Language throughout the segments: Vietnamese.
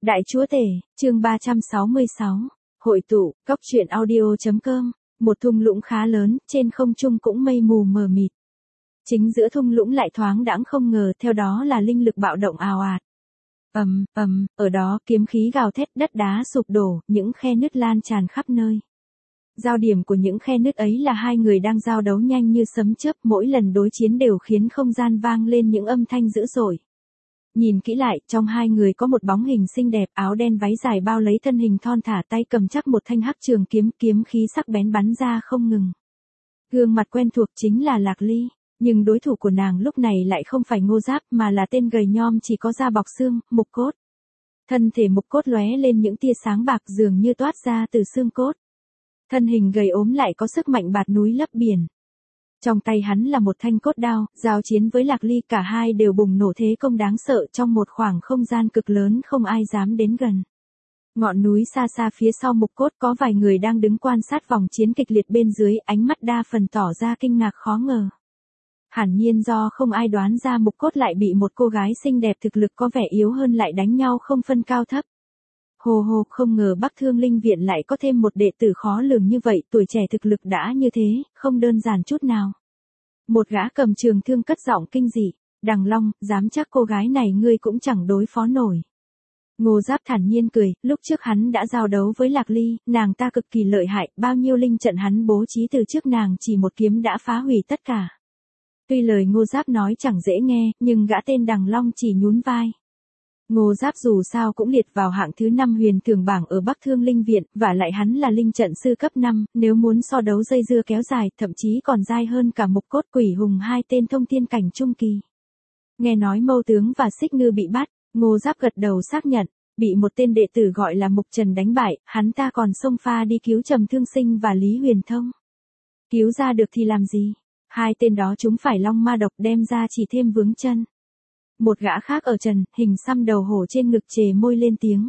Đại Chúa Tể, chương 366, hội tụ, cóc truyện audio.com, một thung lũng khá lớn, trên không trung cũng mây mù mờ mịt. Chính giữa thung lũng lại thoáng đãng không ngờ, theo đó là linh lực bạo động ào ạt. Ở đó kiếm khí gào thét, đất đá sụp đổ, những khe nứt lan tràn khắp nơi. Giao điểm của những khe nứt ấy là hai người đang giao đấu nhanh như sấm chớp, mỗi lần đối chiến đều khiến không gian vang lên những âm thanh dữ dội. Nhìn kỹ lại, trong hai người có một bóng hình xinh đẹp, áo đen váy dài bao lấy thân hình thon thả, tay cầm chắc một thanh hắc trường kiếm, kiếm khí sắc bén bắn ra không ngừng. Gương mặt quen thuộc chính là Lạc Ly, nhưng đối thủ của nàng lúc này lại không phải Ngô Giáp mà là tên gầy nhom chỉ có da bọc xương, Mục Cốt. Thân thể Mục Cốt lóe lên những tia sáng bạc dường như toát ra từ xương cốt. Thân hình gầy ốm lại có sức mạnh bạt núi lấp biển. Trong tay hắn là một thanh cốt đao, giao chiến với Lạc Ly, cả hai đều bùng nổ thế công đáng sợ trong một khoảng không gian cực lớn không ai dám đến gần. Ngọn núi xa xa phía sau Mục Cốt có vài người đang đứng quan sát vòng chiến kịch liệt bên dưới, ánh mắt đa phần tỏ ra kinh ngạc khó ngờ. Hẳn nhiên do không ai đoán ra Mục Cốt lại bị một cô gái xinh đẹp thực lực có vẻ yếu hơn lại đánh nhau không phân cao thấp. Hồ không ngờ Bắc Thương Linh Viện lại có thêm một đệ tử khó lường như vậy, tuổi trẻ thực lực đã như thế, không đơn giản chút nào. Một gã cầm trường thương cất giọng kinh dị, Đằng Long, dám chắc cô gái này ngươi cũng chẳng đối phó nổi. Ngô Giáp thản nhiên cười, lúc trước hắn đã giao đấu với Lạc Ly, nàng ta cực kỳ lợi hại, bao nhiêu linh trận hắn bố trí từ trước nàng chỉ một kiếm đã phá hủy tất cả. Tuy lời Ngô Giáp nói chẳng dễ nghe, nhưng gã tên Đằng Long chỉ nhún vai. Ngô Giáp dù sao cũng liệt vào hạng thứ 5 huyền thường bảng ở Bắc Thương Linh Viện, và lại hắn là linh trận sư cấp 5, nếu muốn so đấu dây dưa kéo dài, thậm chí còn dai hơn cả Mục Cốt, Quỷ Hùng, hai tên thông thiên cảnh trung kỳ. Nghe nói Mâu Tướng và Xích Ngư bị bắt, Ngô Giáp gật đầu xác nhận, bị một tên đệ tử gọi là Mục Trần đánh bại, hắn ta còn xông pha đi cứu Trầm Thương Sinh và Lý Huyền Thông. Cứu ra được thì làm gì? Hai tên đó chúng phải long ma độc, đem ra chỉ thêm vướng chân. Một gã khác ở trần, hình xăm đầu hổ trên ngực chề môi lên tiếng.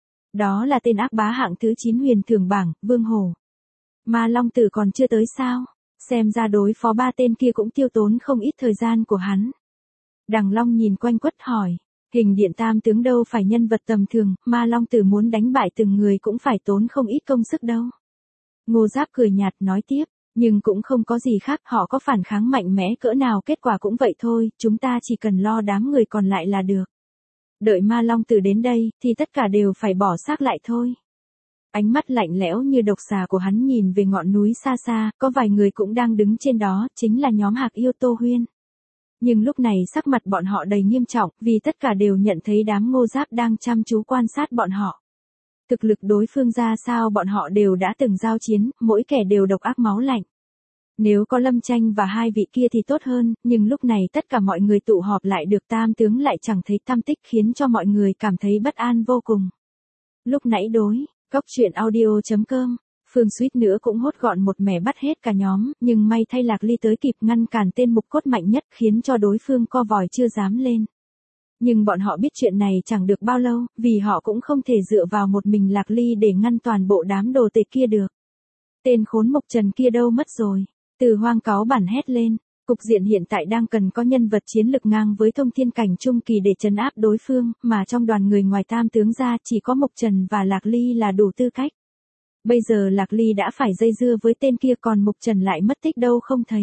Đó là tên ác bá hạng thứ 9 huyền thường bảng, Vương Hổ. Ma Long Tử còn chưa tới sao? Xem ra đối phó ba tên kia cũng tiêu tốn không ít thời gian của hắn. Đằng Long nhìn quanh quất hỏi. Hình điện tam tướng đâu phải nhân vật tầm thường, Ma Long Tử muốn đánh bại từng người cũng phải tốn không ít công sức đâu. Ngô Giáp cười nhạt nói tiếp. Nhưng cũng không có gì khác, họ có phản kháng mạnh mẽ cỡ nào kết quả cũng vậy thôi, chúng ta chỉ cần lo đám người còn lại là được. Đợi Ma Long Tử đến đây, thì tất cả đều phải bỏ xác lại thôi. Ánh mắt lạnh lẽo như độc xà của hắn nhìn về ngọn núi xa xa, có vài người cũng đang đứng trên đó, chính là nhóm Hạc Yêu Tô Huyên. Nhưng lúc này sắc mặt bọn họ đầy nghiêm trọng, vì tất cả đều nhận thấy đám Ngô Giáp đang chăm chú quan sát bọn họ. Thực lực đối phương ra sao bọn họ đều đã từng giao chiến, mỗi kẻ đều độc ác máu lạnh. Nếu có Lâm Tranh và hai vị kia thì tốt hơn, nhưng lúc này tất cả mọi người tụ họp lại được tam tướng lại chẳng thấy tăm tích, khiến cho mọi người cảm thấy bất an vô cùng. Lúc nãy cóc truyện audio.com, Phương suýt nữa cũng hốt gọn một mẻ bắt hết cả nhóm, nhưng may thay Lạc Ly tới kịp ngăn cản tên Mục Cốt mạnh nhất, khiến cho đối phương co vòi chưa dám lên. Nhưng bọn họ biết chuyện này chẳng được bao lâu, vì họ cũng không thể dựa vào một mình Lạc Ly để ngăn toàn bộ đám đồ tệ kia được. Tên khốn Mục Trần kia đâu mất rồi? Từ Hoang cáu bản hét lên, cục diện hiện tại đang cần có nhân vật chiến lực ngang với thông thiên cảnh trung kỳ để trấn áp đối phương, mà trong đoàn người ngoài tam tướng ra chỉ có Mục Trần và Lạc Ly là đủ tư cách. Bây giờ Lạc Ly đã phải dây dưa với tên kia, còn Mục Trần lại mất tích đâu không thấy.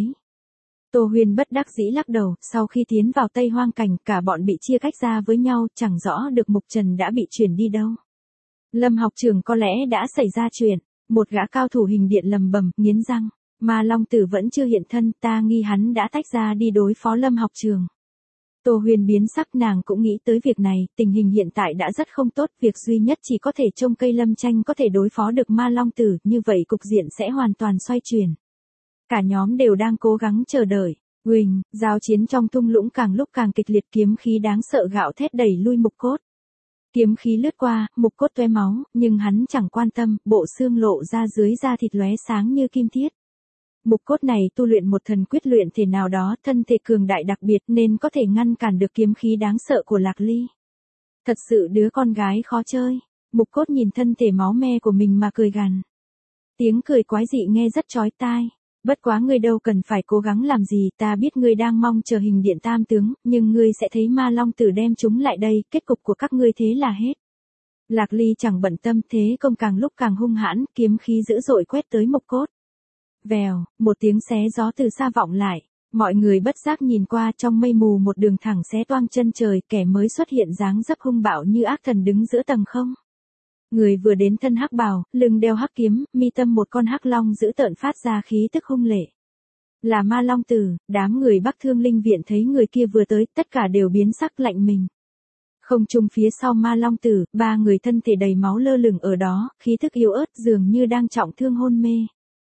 Tô Huyên bất đắc dĩ lắc đầu, sau khi tiến vào Tây Hoang Cảnh, cả bọn bị chia cách ra với nhau, chẳng rõ được Mục Trần đã bị chuyển đi đâu. Lâm Học Trường có lẽ đã xảy ra chuyện, một gã cao thủ hình điện lầm bầm, nghiến răng. Ma Long Tử vẫn chưa hiện thân, ta nghi hắn đã tách ra đi đối phó Lâm Học Trường. Tô Huyền biến sắc, nàng cũng nghĩ tới việc này, tình hình hiện tại đã rất không tốt, việc duy nhất chỉ có thể trông cây Lâm Tranh có thể đối phó được Ma Long Tử, như vậy cục diện sẽ hoàn toàn xoay chuyển. Cả nhóm đều đang cố gắng chờ đợi. Huỳnh, giao chiến trong thung lũng càng lúc càng kịch liệt, kiếm khí đáng sợ gạo thét đẩy lui Mục Cốt. Kiếm khí lướt qua, Mục Cốt toe máu, nhưng hắn chẳng quan tâm, bộ xương lộ ra dưới da thịt lóe sáng như kim thiết. Mục Cốt này tu luyện một thần quyết luyện thể nào đó, thân thể cường đại đặc biệt nên có thể ngăn cản được kiếm khí đáng sợ của Lạc Ly. Thật sự đứa con gái khó chơi. Mục Cốt nhìn thân thể máu me của mình mà cười gằn. Tiếng cười quái dị nghe rất chói tai. Bất quá ngươi đâu cần phải cố gắng làm gì, ta biết ngươi đang mong chờ hình điện tam tướng, nhưng ngươi sẽ thấy Ma Long Tử đem chúng lại đây, kết cục của các ngươi thế là hết. Lạc Ly chẳng bận tâm, thế công càng lúc càng hung hãn, kiếm khí dữ dội quét tới Mộc Cốt. Vèo, một tiếng xé gió từ xa vọng lại, mọi người bất giác nhìn qua, trong mây mù một đường thẳng xé toang chân trời, kẻ mới xuất hiện dáng dấp hung bạo như ác thần đứng giữa tầng không. Người vừa đến thân hắc bào, lưng đeo hắc kiếm, mi tâm một con hắc long dữ tợn phát ra khí tức hung lệ. Là Ma Long Tử. Đám người Bắc Thương Linh Viện thấy người kia vừa tới, tất cả đều biến sắc lạnh mình. Không trung phía sau Ma Long Tử, ba người thân thể đầy máu lơ lửng ở đó, khí thức yếu ớt dường như đang trọng thương hôn mê.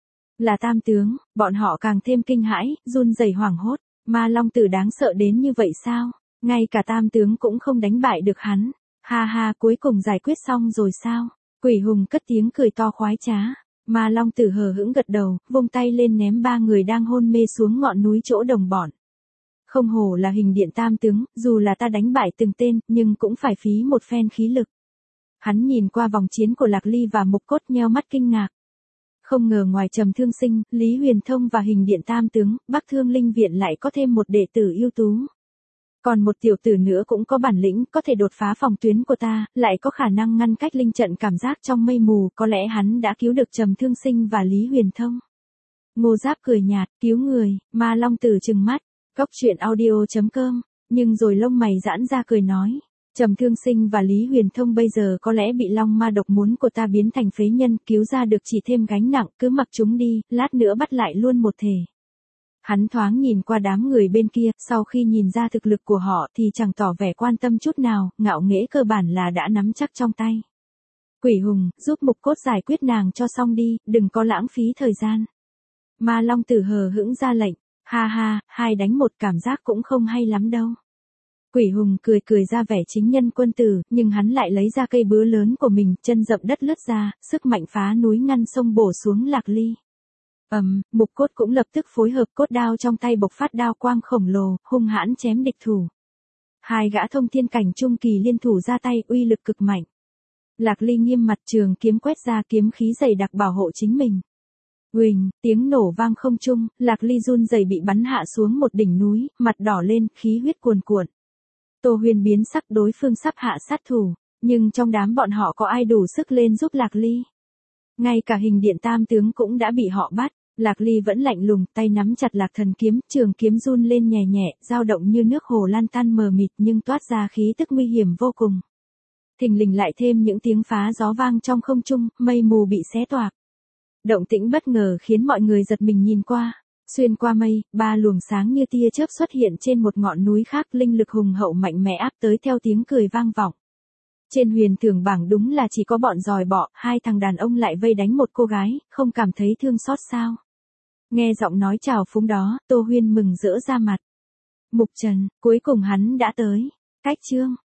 Là Tam Tướng. Bọn họ càng thêm kinh hãi, run rẩy hoảng hốt. Ma Long Tử đáng sợ đến như vậy sao? Ngay cả Tam Tướng cũng không đánh bại được hắn. Ha ha, cuối cùng giải quyết xong rồi sao? Quỷ hùng cất tiếng cười to khoái trá. Ma Long Tử hờ hững gật đầu, vung tay lên ném ba người đang hôn mê xuống ngọn núi chỗ đồng bọn. Không hổ là Hình Điện Tam Tướng, dù là ta đánh bại từng tên, nhưng cũng phải phí một phen khí lực. Hắn nhìn qua vòng chiến của Lạc Ly và Mộc Cốt nheo mắt kinh ngạc. Không ngờ ngoài Trầm Thương Sinh, Lý Huyền Thông và Hình Điện Tam Tướng, Bắc Thương Linh Viện lại có thêm một đệ tử ưu tú. Còn một tiểu tử nữa cũng có bản lĩnh, có thể đột phá phòng tuyến của ta, lại có khả năng ngăn cách linh trận cảm giác trong mây mù, có lẽ hắn đã cứu được Trầm Thương Sinh và Lý Huyền Thông. Ngô Giáp cười nhạt, cứu người. Ma Long Tử trừng mắt. Cốc truyện audio.com, nhưng rồi lông mày giãn ra cười nói. Trầm Thương Sinh và Lý Huyền Thông bây giờ có lẽ bị long ma độc muốn của ta biến thành phế nhân, cứu ra được chỉ thêm gánh nặng, cứ mặc chúng đi, lát nữa bắt lại luôn một thể. Hắn thoáng nhìn qua đám người bên kia, sau khi nhìn ra thực lực của họ thì chẳng tỏ vẻ quan tâm chút nào, ngạo nghễ cơ bản là đã nắm chắc trong tay. Quỷ hùng, giúp Mộc Cốt giải quyết nàng cho xong đi, đừng có lãng phí thời gian. Ma Long Tử hờ hững ra lệnh. Ha ha, 2 đánh 1 cảm giác cũng không hay lắm đâu. Quỷ hùng cười cười ra vẻ chính nhân quân tử, nhưng hắn lại lấy ra cây búa lớn của mình, chân dậm đất lướt ra, sức mạnh phá núi ngăn sông bổ xuống Lạc Ly. Mộc Cốt cũng lập tức phối hợp, cốt đao trong tay bộc phát đao quang khổng lồ, hung hãn chém địch thủ. 2 gã thông thiên cảnh trung kỳ liên thủ ra tay, uy lực cực mạnh. Lạc Ly nghiêm mặt, trường kiếm quét ra, kiếm khí dày đặc bảo hộ chính mình. Huỳnh, tiếng nổ vang không trung, Lạc Ly run rẩy bị bắn hạ xuống một đỉnh núi, mặt đỏ lên, khí huyết cuồn cuộn. Tô Huyền biến sắc, đối phương sắp hạ sát thủ, nhưng trong đám bọn họ có ai đủ sức lên giúp Lạc Ly? Ngay cả Hình Điện Tam Tướng cũng đã bị họ bắt. Lạc Ly vẫn lạnh lùng, tay nắm chặt Lạc Thần kiếm, trường kiếm run lên nhẹ nhẹ, dao động như nước hồ lan tan mờ mịt nhưng toát ra khí tức nguy hiểm vô cùng. Thình lình lại thêm những tiếng phá gió vang trong không trung, mây mù bị xé toạc. Động tĩnh bất ngờ khiến mọi người giật mình nhìn qua. Xuyên qua mây, 3 luồng sáng như tia chớp xuất hiện trên một ngọn núi khác, linh lực hùng hậu mạnh mẽ áp tới theo tiếng cười vang vọng. Trên huyền thưởng bảng đúng là chỉ có bọn giòi bọ, 2 thằng đàn ông lại vây đánh một cô gái, không cảm thấy thương xót sao? Nghe giọng nói chào phúng đó, Tô Huyên mừng rỡ ra mặt. Mục Trần, cuối cùng hắn đã tới. Cách chương.